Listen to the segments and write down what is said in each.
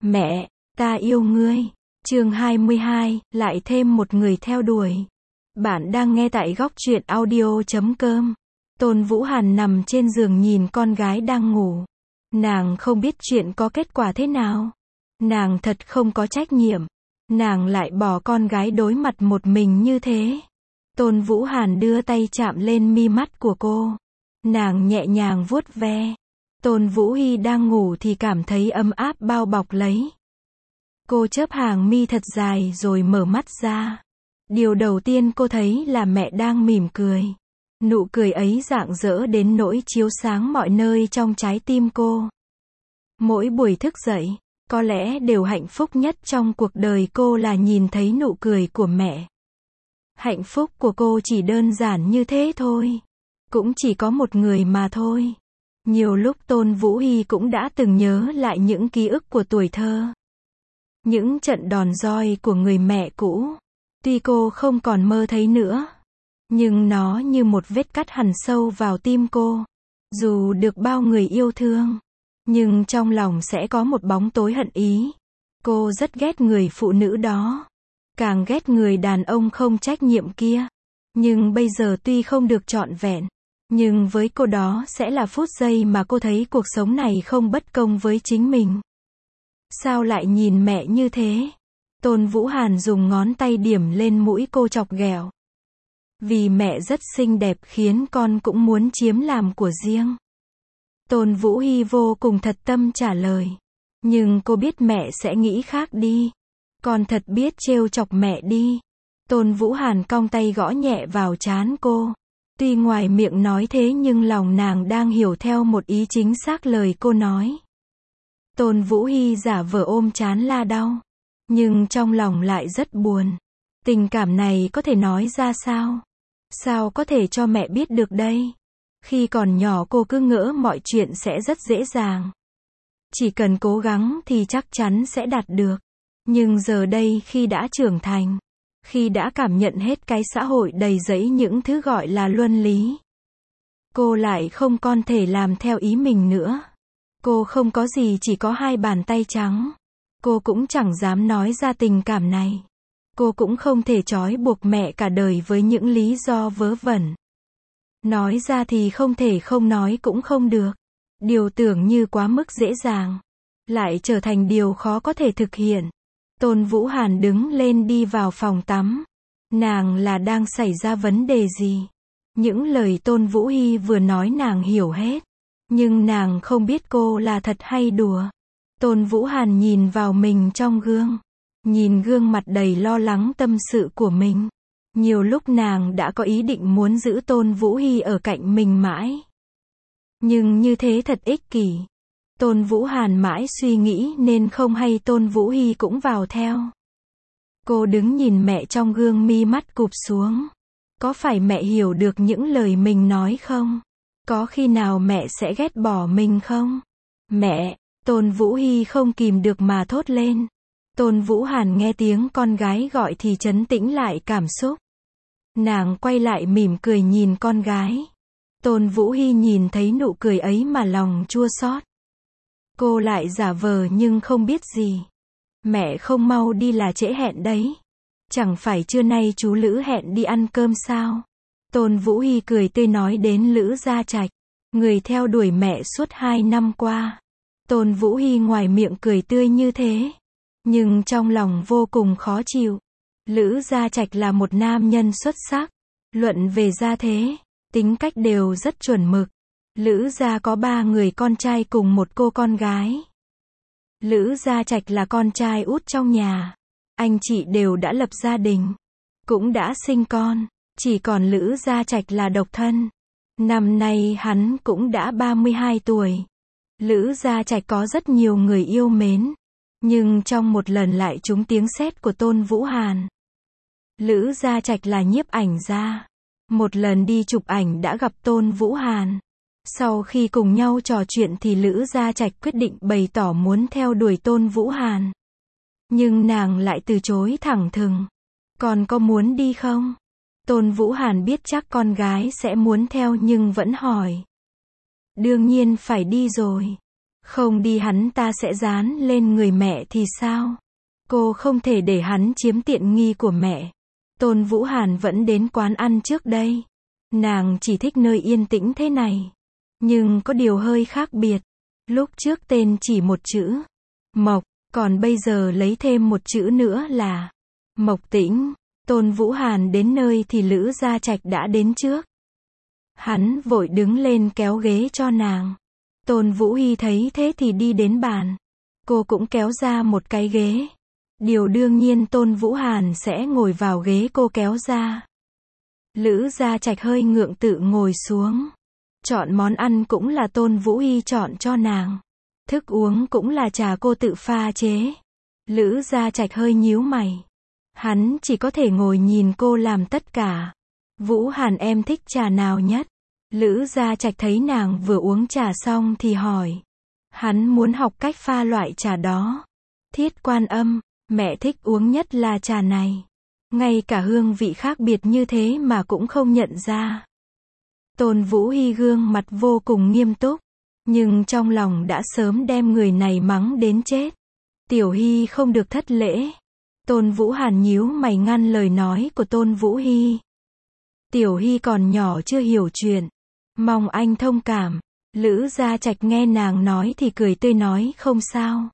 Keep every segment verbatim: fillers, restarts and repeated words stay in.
Mẹ, ta yêu ngươi. Chương hai mươi hai, lại thêm một người theo đuổi. Bạn đang nghe tại góc truyện audio chấm com. Tôn Vũ Hàn nằm trên giường nhìn con gái đang ngủ. Nàng không biết chuyện có kết quả thế nào. Nàng thật không có trách nhiệm. Nàng lại bỏ con gái đối mặt một mình như thế. Tôn Vũ Hàn đưa tay chạm lên mi mắt của cô. Nàng nhẹ nhàng vuốt ve. Tôn Vũ Hy đang ngủ thì cảm thấy ấm áp bao bọc lấy. Cô chớp hàng mi thật dài rồi mở mắt ra. Điều đầu tiên cô thấy là mẹ đang mỉm cười. Nụ cười ấy rạng rỡ đến nỗi chiếu sáng mọi nơi trong trái tim cô. Mỗi buổi thức dậy, có lẽ điều hạnh phúc nhất trong cuộc đời cô là nhìn thấy nụ cười của mẹ. Hạnh phúc của cô chỉ đơn giản như thế thôi. Cũng chỉ có một người mà thôi. Nhiều lúc Tôn Vũ Hy cũng đã từng nhớ lại những ký ức của tuổi thơ. Những trận đòn roi của người mẹ cũ. Tuy cô không còn mơ thấy nữa, nhưng nó như một vết cắt hằn sâu vào tim cô. Dù được bao người yêu thương, nhưng trong lòng sẽ có một bóng tối hận ý. Cô rất ghét người phụ nữ đó. Càng ghét người đàn ông không trách nhiệm kia. Nhưng bây giờ tuy không được trọn vẹn, nhưng với cô đó sẽ là phút giây mà cô thấy cuộc sống này không bất công với chính mình. Sao lại nhìn mẹ như thế? Tôn Vũ Hàn dùng ngón tay điểm lên mũi cô chọc ghẹo. Vì mẹ rất xinh đẹp khiến con cũng muốn chiếm làm của riêng. Tôn Vũ Hy vô cùng thật tâm trả lời. Nhưng cô biết mẹ sẽ nghĩ khác đi. Con thật biết trêu chọc mẹ đi. Tôn Vũ Hàn cong tay gõ nhẹ vào trán cô. Tuy ngoài miệng nói thế nhưng lòng nàng đang hiểu theo một ý chính xác lời cô nói. Tôn Vũ Hy giả vờ ôm trán la đau. Nhưng trong lòng lại rất buồn. Tình cảm này có thể nói ra sao? Sao có thể cho mẹ biết được đây? Khi còn nhỏ cô cứ ngỡ mọi chuyện sẽ rất dễ dàng. Chỉ cần cố gắng thì chắc chắn sẽ đạt được. Nhưng giờ đây khi đã trưởng thành, khi đã cảm nhận hết cái xã hội đầy rẫy những thứ gọi là luân lý, cô lại không còn thể làm theo ý mình nữa. Cô không có gì, chỉ có hai bàn tay trắng. Cô cũng chẳng dám nói ra tình cảm này. Cô cũng không thể trói buộc mẹ cả đời với những lý do vớ vẩn. Nói ra thì không thể, không nói cũng không được. Điều tưởng như quá mức dễ dàng, lại trở thành điều khó có thể thực hiện. Tôn Vũ Hàn đứng lên đi vào phòng tắm. Nàng là đang xảy ra vấn đề gì? Những lời Tôn Vũ Hy vừa nói nàng hiểu hết. Nhưng nàng không biết cô là thật hay đùa. Tôn Vũ Hàn nhìn vào mình trong gương. Nhìn gương mặt đầy lo lắng tâm sự của mình. Nhiều lúc nàng đã có ý định muốn giữ Tôn Vũ Hy ở cạnh mình mãi. Nhưng như thế thật ích kỷ. Tôn Vũ Hàn mãi suy nghĩ nên không hay Tôn Vũ Hy cũng vào theo. Cô đứng nhìn mẹ trong gương, mi mắt cụp xuống. Có phải mẹ hiểu được những lời mình nói không? Có khi nào mẹ sẽ ghét bỏ mình không? Mẹ! Tôn Vũ Hy không kìm được mà thốt lên. Tôn Vũ Hàn nghe tiếng con gái gọi thì trấn tĩnh lại cảm xúc. Nàng quay lại mỉm cười nhìn con gái. Tôn Vũ Hy nhìn thấy nụ cười ấy mà lòng chua xót. Cô lại giả vờ nhưng không biết gì. Mẹ không mau đi là trễ hẹn đấy. Chẳng phải trưa nay chú Lữ hẹn đi ăn cơm sao? Tôn Vũ Hy cười tươi nói đến Lữ Gia Trạch, người theo đuổi mẹ suốt hai năm qua. Tôn Vũ Hy ngoài miệng cười tươi như thế, nhưng trong lòng vô cùng khó chịu. Lữ Gia Trạch là một nam nhân xuất sắc. Luận về gia thế, tính cách đều rất chuẩn mực. Lữ Gia có ba người con trai cùng một cô con gái. Lữ Gia Trạch là con trai út trong nhà. Anh chị đều đã lập gia đình, cũng đã sinh con. Chỉ còn Lữ Gia Trạch là độc thân. Năm nay hắn cũng đã ba mươi hai tuổi. Lữ Gia Trạch có rất nhiều người yêu mến. Nhưng trong một lần lại trúng tiếng sét của Tôn Vũ Hàn. Lữ Gia Trạch là nhiếp ảnh gia. Một lần đi chụp ảnh đã gặp Tôn Vũ Hàn. Sau khi cùng nhau trò chuyện thì Lữ Gia Trạch quyết định bày tỏ muốn theo đuổi Tôn Vũ Hàn. Nhưng nàng lại từ chối thẳng thừng. Con có muốn đi không? Tôn Vũ Hàn biết chắc con gái sẽ muốn theo nhưng vẫn hỏi. Đương nhiên phải đi rồi. Không đi hắn ta sẽ dán lên người mẹ thì sao? Cô không thể để hắn chiếm tiện nghi của mẹ. Tôn Vũ Hàn vẫn đến quán ăn trước đây. Nàng chỉ thích nơi yên tĩnh thế này. Nhưng có điều hơi khác biệt. Lúc trước tên chỉ một chữ, Mộc, còn bây giờ lấy thêm một chữ nữa là Mộc Tĩnh. Tôn Vũ Hàn đến nơi thì Lữ Gia Trạch đã đến trước. Hắn vội đứng lên kéo ghế cho nàng. Tôn Vũ Hi thấy thế thì đi đến bàn. Cô cũng kéo ra một cái ghế. Điều đương nhiên Tôn Vũ Hàn sẽ ngồi vào ghế cô kéo ra. Lữ Gia Trạch hơi ngượng tự ngồi xuống. Chọn món ăn cũng là Tôn Vũ Hi chọn cho nàng. Thức uống cũng là trà cô tự pha chế. Lữ Gia Trạch hơi nhíu mày. Hắn chỉ có thể ngồi nhìn cô làm tất cả. Vũ Hàn em thích trà nào nhất? Lữ Gia Trạch thấy nàng vừa uống trà xong thì hỏi. Hắn muốn học cách pha loại trà đó. Thiết Quan Âm, mẹ thích uống nhất là trà này. Ngay cả hương vị khác biệt như thế mà cũng không nhận ra. Tôn Vũ Hi gương mặt vô cùng nghiêm túc. Nhưng trong lòng đã sớm đem người này mắng đến chết. Tiểu Hi không được thất lễ. Tôn Vũ Hàn nhíu mày ngăn lời nói của Tôn Vũ Hi. Tiểu Hi còn nhỏ chưa hiểu chuyện. Mong anh thông cảm. Lữ Gia Trạch nghe nàng nói thì cười tươi nói không sao.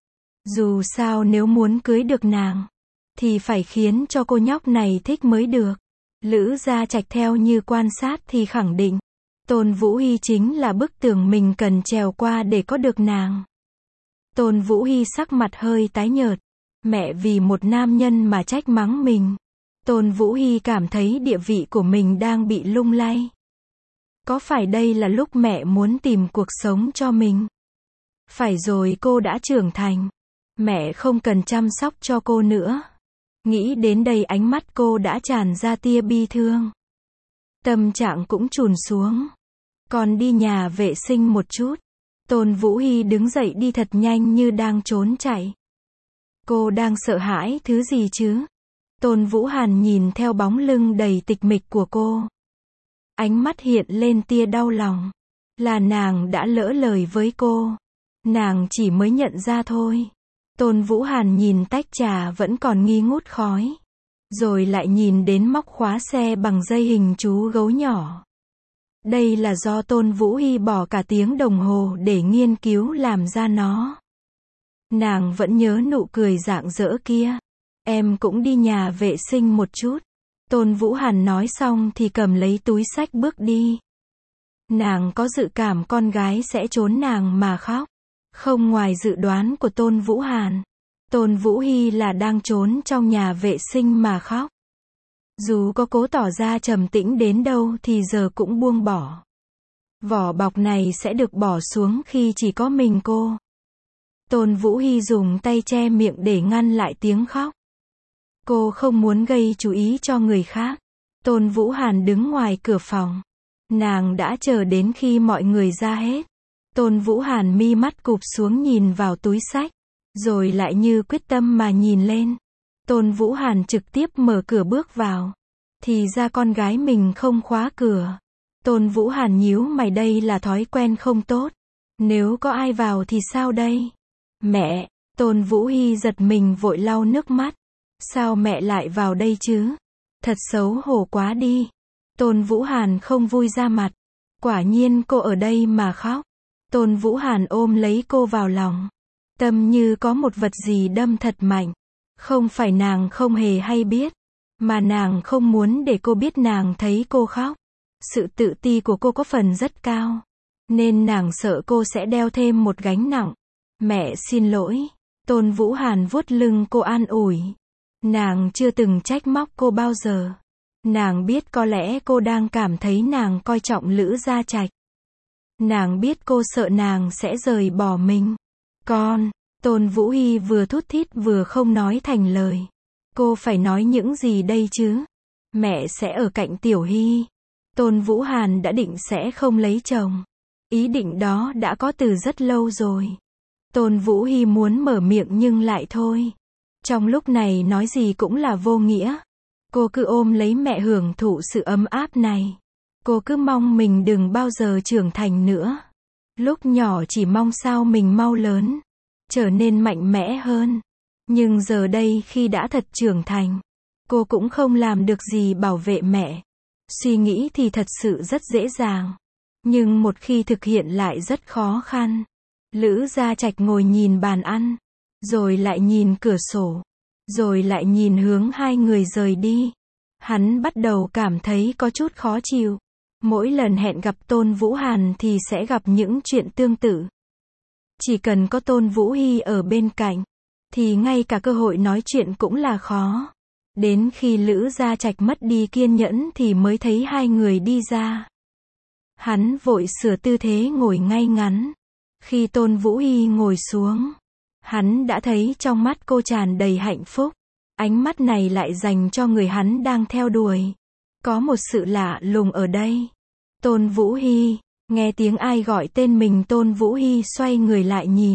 Dù sao nếu muốn cưới được nàng, thì phải khiến cho cô nhóc này thích mới được. Lữ Gia Trạch theo như quan sát thì khẳng định. Tôn Vũ Hi chính là bức tường mình cần trèo qua để có được nàng. Tôn Vũ Hi sắc mặt hơi tái nhợt. Mẹ vì một nam nhân mà trách mắng mình. Tôn Vũ Hi cảm thấy địa vị của mình đang bị lung lay. Có phải đây là lúc mẹ muốn tìm cuộc sống cho mình? Phải rồi, cô đã trưởng thành. Mẹ không cần chăm sóc cho cô nữa. Nghĩ đến đây ánh mắt cô đã tràn ra tia bi thương. Tâm trạng cũng chùn xuống. Còn đi nhà vệ sinh một chút. Tôn Vũ Hi đứng dậy đi thật nhanh như đang trốn chạy. Cô đang sợ hãi thứ gì chứ? Tôn Vũ Hàn nhìn theo bóng lưng đầy tịch mịch của cô. Ánh mắt hiện lên tia đau lòng. Là nàng đã lỡ lời với cô. Nàng chỉ mới nhận ra thôi. Tôn Vũ Hàn nhìn tách trà vẫn còn nghi ngút khói. Rồi lại nhìn đến móc khóa xe bằng dây hình chú gấu nhỏ. Đây là do Tôn Vũ Hi bỏ cả tiếng đồng hồ để nghiên cứu làm ra nó. Nàng vẫn nhớ nụ cười rạng rỡ kia. Em cũng đi nhà vệ sinh một chút. Tôn Vũ Hàn nói xong thì cầm lấy túi xách bước đi. Nàng có dự cảm con gái sẽ trốn nàng mà khóc. Không ngoài dự đoán của Tôn Vũ Hàn. Tôn Vũ Hi là đang trốn trong nhà vệ sinh mà khóc. Dù có cố tỏ ra trầm tĩnh đến đâu thì giờ cũng buông bỏ. Vỏ bọc này sẽ được bỏ xuống khi chỉ có mình cô. Tôn Vũ Hi dùng tay che miệng để ngăn lại tiếng khóc. Cô không muốn gây chú ý cho người khác. Tôn Vũ Hàn đứng ngoài cửa phòng. Nàng đã chờ đến khi mọi người ra hết. Tôn Vũ Hàn mi mắt cụp xuống nhìn vào túi xách. Rồi lại như quyết tâm mà nhìn lên. Tôn Vũ Hàn trực tiếp mở cửa bước vào. Thì ra con gái mình không khóa cửa. Tôn Vũ Hàn nhíu mày, đây là thói quen không tốt. Nếu có ai vào thì sao đây? Mẹ! Tôn Vũ Hi giật mình vội lau nước mắt. Sao mẹ lại vào đây chứ? Thật xấu hổ quá đi. Tôn Vũ Hàn không vui ra mặt. Quả nhiên cô ở đây mà khóc. Tôn Vũ Hàn ôm lấy cô vào lòng. Tâm như có một vật gì đâm thật mạnh. Không phải nàng không hề hay biết. Mà nàng không muốn để cô biết nàng thấy cô khóc. Sự tự ti của cô có phần rất cao. Nên nàng sợ cô sẽ đeo thêm một gánh nặng. Mẹ xin lỗi. Tôn Vũ Hàn vuốt lưng cô an ủi. Nàng chưa từng trách móc cô bao giờ. Nàng biết có lẽ cô đang cảm thấy nàng coi trọng Lữ Gia Trạch. Nàng biết cô sợ nàng sẽ rời bỏ mình. Con! Tôn Vũ Hi vừa thút thít vừa không nói thành lời. Cô phải nói những gì đây chứ? Mẹ sẽ ở cạnh Tiểu Hi. Tôn Vũ Hàn đã định sẽ không lấy chồng. Ý định đó đã có từ rất lâu rồi. Tôn Vũ Hi muốn mở miệng nhưng lại thôi. Trong lúc này nói gì cũng là vô nghĩa. Cô cứ ôm lấy mẹ hưởng thụ sự ấm áp này. Cô cứ mong mình đừng bao giờ trưởng thành nữa. Lúc nhỏ chỉ mong sao mình mau lớn, trở nên mạnh mẽ hơn. Nhưng giờ đây khi đã thật trưởng thành, cô cũng không làm được gì bảo vệ mẹ. Suy nghĩ thì thật sự rất dễ dàng, nhưng một khi thực hiện lại rất khó khăn. Lữ Gia Trạch ngồi nhìn bàn ăn, rồi lại nhìn cửa sổ, rồi lại nhìn hướng hai người rời đi. Hắn bắt đầu cảm thấy có chút khó chịu. Mỗi lần hẹn gặp Tôn Vũ Hàn thì sẽ gặp những chuyện tương tự. Chỉ cần có Tôn Vũ Hy ở bên cạnh, thì ngay cả cơ hội nói chuyện cũng là khó. Đến khi Lữ Gia Trạch mất đi kiên nhẫn thì mới thấy hai người đi ra. Hắn vội sửa tư thế ngồi ngay ngắn. Khi Tôn Vũ Hy ngồi xuống, hắn đã thấy trong mắt cô tràn đầy hạnh phúc. Ánh mắt này lại dành cho người hắn đang theo đuổi. Có một sự lạ lùng ở đây. Tôn Vũ Hy, nghe tiếng ai gọi tên mình, Tôn Vũ Hy xoay người lại nhìn.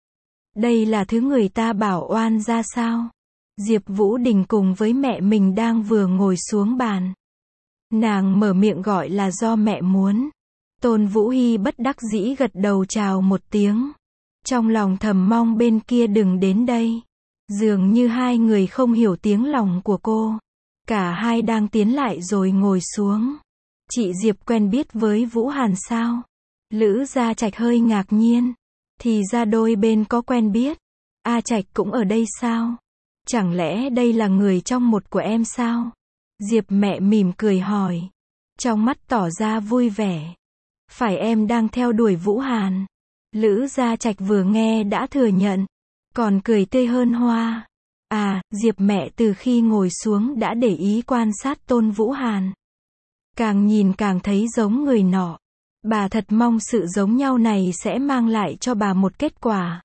Đây là thứ người ta bảo oan ra sao? Diệp Vũ Đình cùng với mẹ mình đang vừa ngồi xuống bàn. Nàng mở miệng gọi là do mẹ muốn. Tôn Vũ Hy bất đắc dĩ gật đầu chào một tiếng. Trong lòng thầm mong bên kia đừng đến đây. Dường như hai người không hiểu tiếng lòng của cô. Cả hai đang tiến lại rồi ngồi xuống. Chị Diệp quen biết với Vũ Hàn sao? Lữ Gia Trạch hơi ngạc nhiên. Thì ra đôi bên có quen biết. A Trạch cũng ở đây sao? Chẳng lẽ đây là người trong một của em sao? Diệp mẹ mỉm cười hỏi. Trong mắt tỏ ra vui vẻ. Phải, em đang theo đuổi Vũ Hàn. Lữ Gia Trạch vừa nghe đã thừa nhận. Còn cười tươi hơn hoa. À, Diệp mẹ từ khi ngồi xuống đã để ý quan sát Tôn Vũ Hàn. Càng nhìn càng thấy giống người nọ. Bà thật mong sự giống nhau này sẽ mang lại cho bà một kết quả.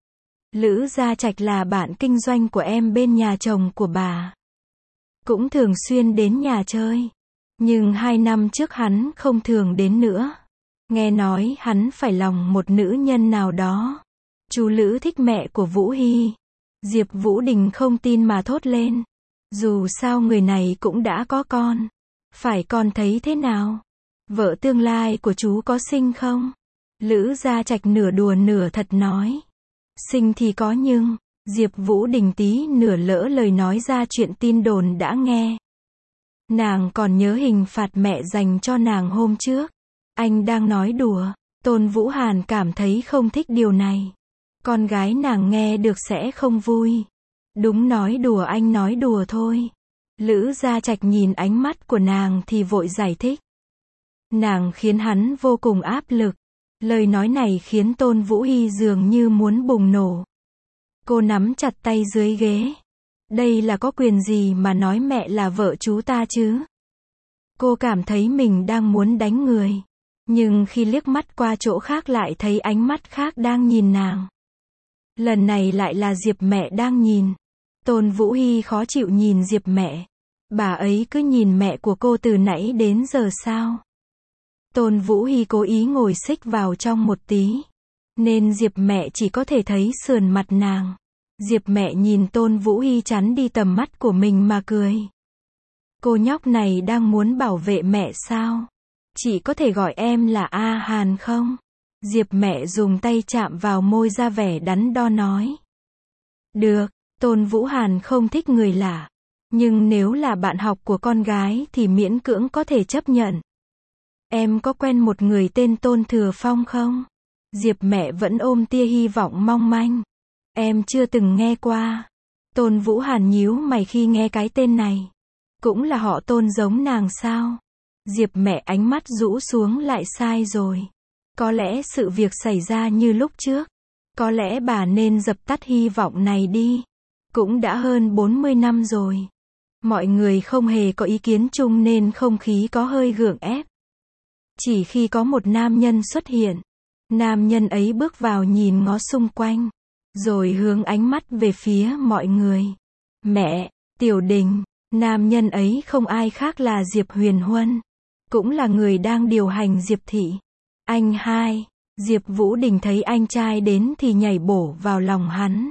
Lữ Gia Trạch là bạn kinh doanh của em bên nhà chồng của bà. Cũng thường xuyên đến nhà chơi. Nhưng hai năm trước hắn không thường đến nữa. Nghe nói hắn phải lòng một nữ nhân nào đó. Chú Lữ thích mẹ của Vũ Hy. Diệp Vũ Đình không tin mà thốt lên. Dù sao người này cũng đã có con. Phải, con thấy thế nào? Vợ tương lai của chú có xinh không? Lữ Gia Trạch nửa đùa nửa thật nói. Xinh thì có nhưng, Diệp Vũ Đình tí nửa lỡ lời nói ra chuyện tin đồn đã nghe. Nàng còn nhớ hình phạt mẹ dành cho nàng hôm trước. Anh đang nói đùa. Tôn Vũ Hàn cảm thấy không thích điều này. Con gái nàng nghe được sẽ không vui. Đúng, nói đùa, anh nói đùa thôi. Lữ Gia Trạch nhìn ánh mắt của nàng thì vội giải thích. Nàng khiến hắn vô cùng áp lực. Lời nói này khiến Tôn Vũ Hy dường như muốn bùng nổ. Cô nắm chặt tay dưới ghế. Đây là có quyền gì mà nói mẹ là vợ chú ta chứ? Cô cảm thấy mình đang muốn đánh người. Nhưng khi liếc mắt qua chỗ khác lại thấy ánh mắt khác đang nhìn nàng. Lần này lại là Diệp mẹ đang nhìn. Tôn Vũ Hy khó chịu nhìn Diệp mẹ. Bà ấy cứ nhìn mẹ của cô từ nãy đến giờ sao? Tôn Vũ Hy cố ý ngồi xích vào trong một tí. Nên Diệp mẹ chỉ có thể thấy sườn mặt nàng. Diệp mẹ nhìn Tôn Vũ Hy chắn đi tầm mắt của mình mà cười. Cô nhóc này đang muốn bảo vệ mẹ sao? Chị có thể gọi em là A Hàn không? Diệp mẹ dùng tay chạm vào môi ra vẻ đắn đo nói. Được, Tôn Vũ Hàn không thích người lạ. Nhưng nếu là bạn học của con gái thì miễn cưỡng có thể chấp nhận. Em có quen một người tên Tôn Thừa Phong không? Diệp mẹ vẫn ôm tia hy vọng mong manh. Em chưa từng nghe qua. Tôn Vũ Hàn nhíu mày khi nghe cái tên này. Cũng là họ Tôn giống nàng sao? Diệp mẹ ánh mắt rũ xuống lại, sai rồi. Có lẽ sự việc xảy ra như lúc trước. Có lẽ bà nên dập tắt hy vọng này đi. Cũng đã hơn bốn mươi năm rồi. Mọi người không hề có ý kiến chung nên không khí có hơi gượng ép. Chỉ khi có một nam nhân xuất hiện. Nam nhân ấy bước vào nhìn ngó xung quanh. Rồi hướng ánh mắt về phía mọi người. Mẹ, Tiểu Đình. Nam nhân ấy không ai khác là Diệp Huyền Huân. Cũng là người đang điều hành Diệp Thị. Anh hai. Diệp Vũ Đình thấy anh trai đến thì nhảy bổ vào lòng hắn.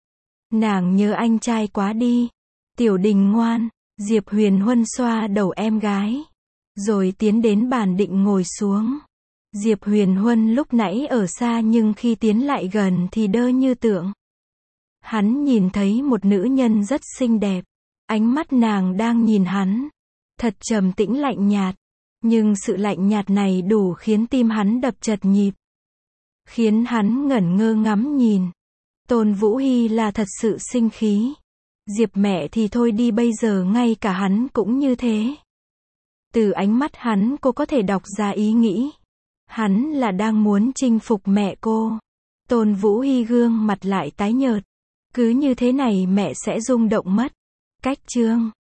Nàng nhớ anh trai quá đi. Tiểu Đình ngoan. Diệp Huyền Huân xoa đầu em gái. Rồi tiến đến bàn định ngồi xuống. Diệp Huyền Huân lúc nãy ở xa nhưng khi tiến lại gần thì đơ như tượng. Hắn nhìn thấy một nữ nhân rất xinh đẹp. Ánh mắt nàng đang nhìn hắn. Thật trầm tĩnh lạnh nhạt. Nhưng sự lạnh nhạt này đủ khiến tim hắn đập chật nhịp. Khiến hắn ngẩn ngơ ngắm nhìn. Tôn Vũ Hy là thật sự sinh khí. Diệp mẹ thì thôi đi, bây giờ ngay cả hắn cũng như thế. Từ ánh mắt hắn cô có thể đọc ra ý nghĩ. Hắn là đang muốn chinh phục mẹ cô. Tôn Vũ Hy gương mặt lại tái nhợt. Cứ như thế này mẹ sẽ rung động mất. Cách chương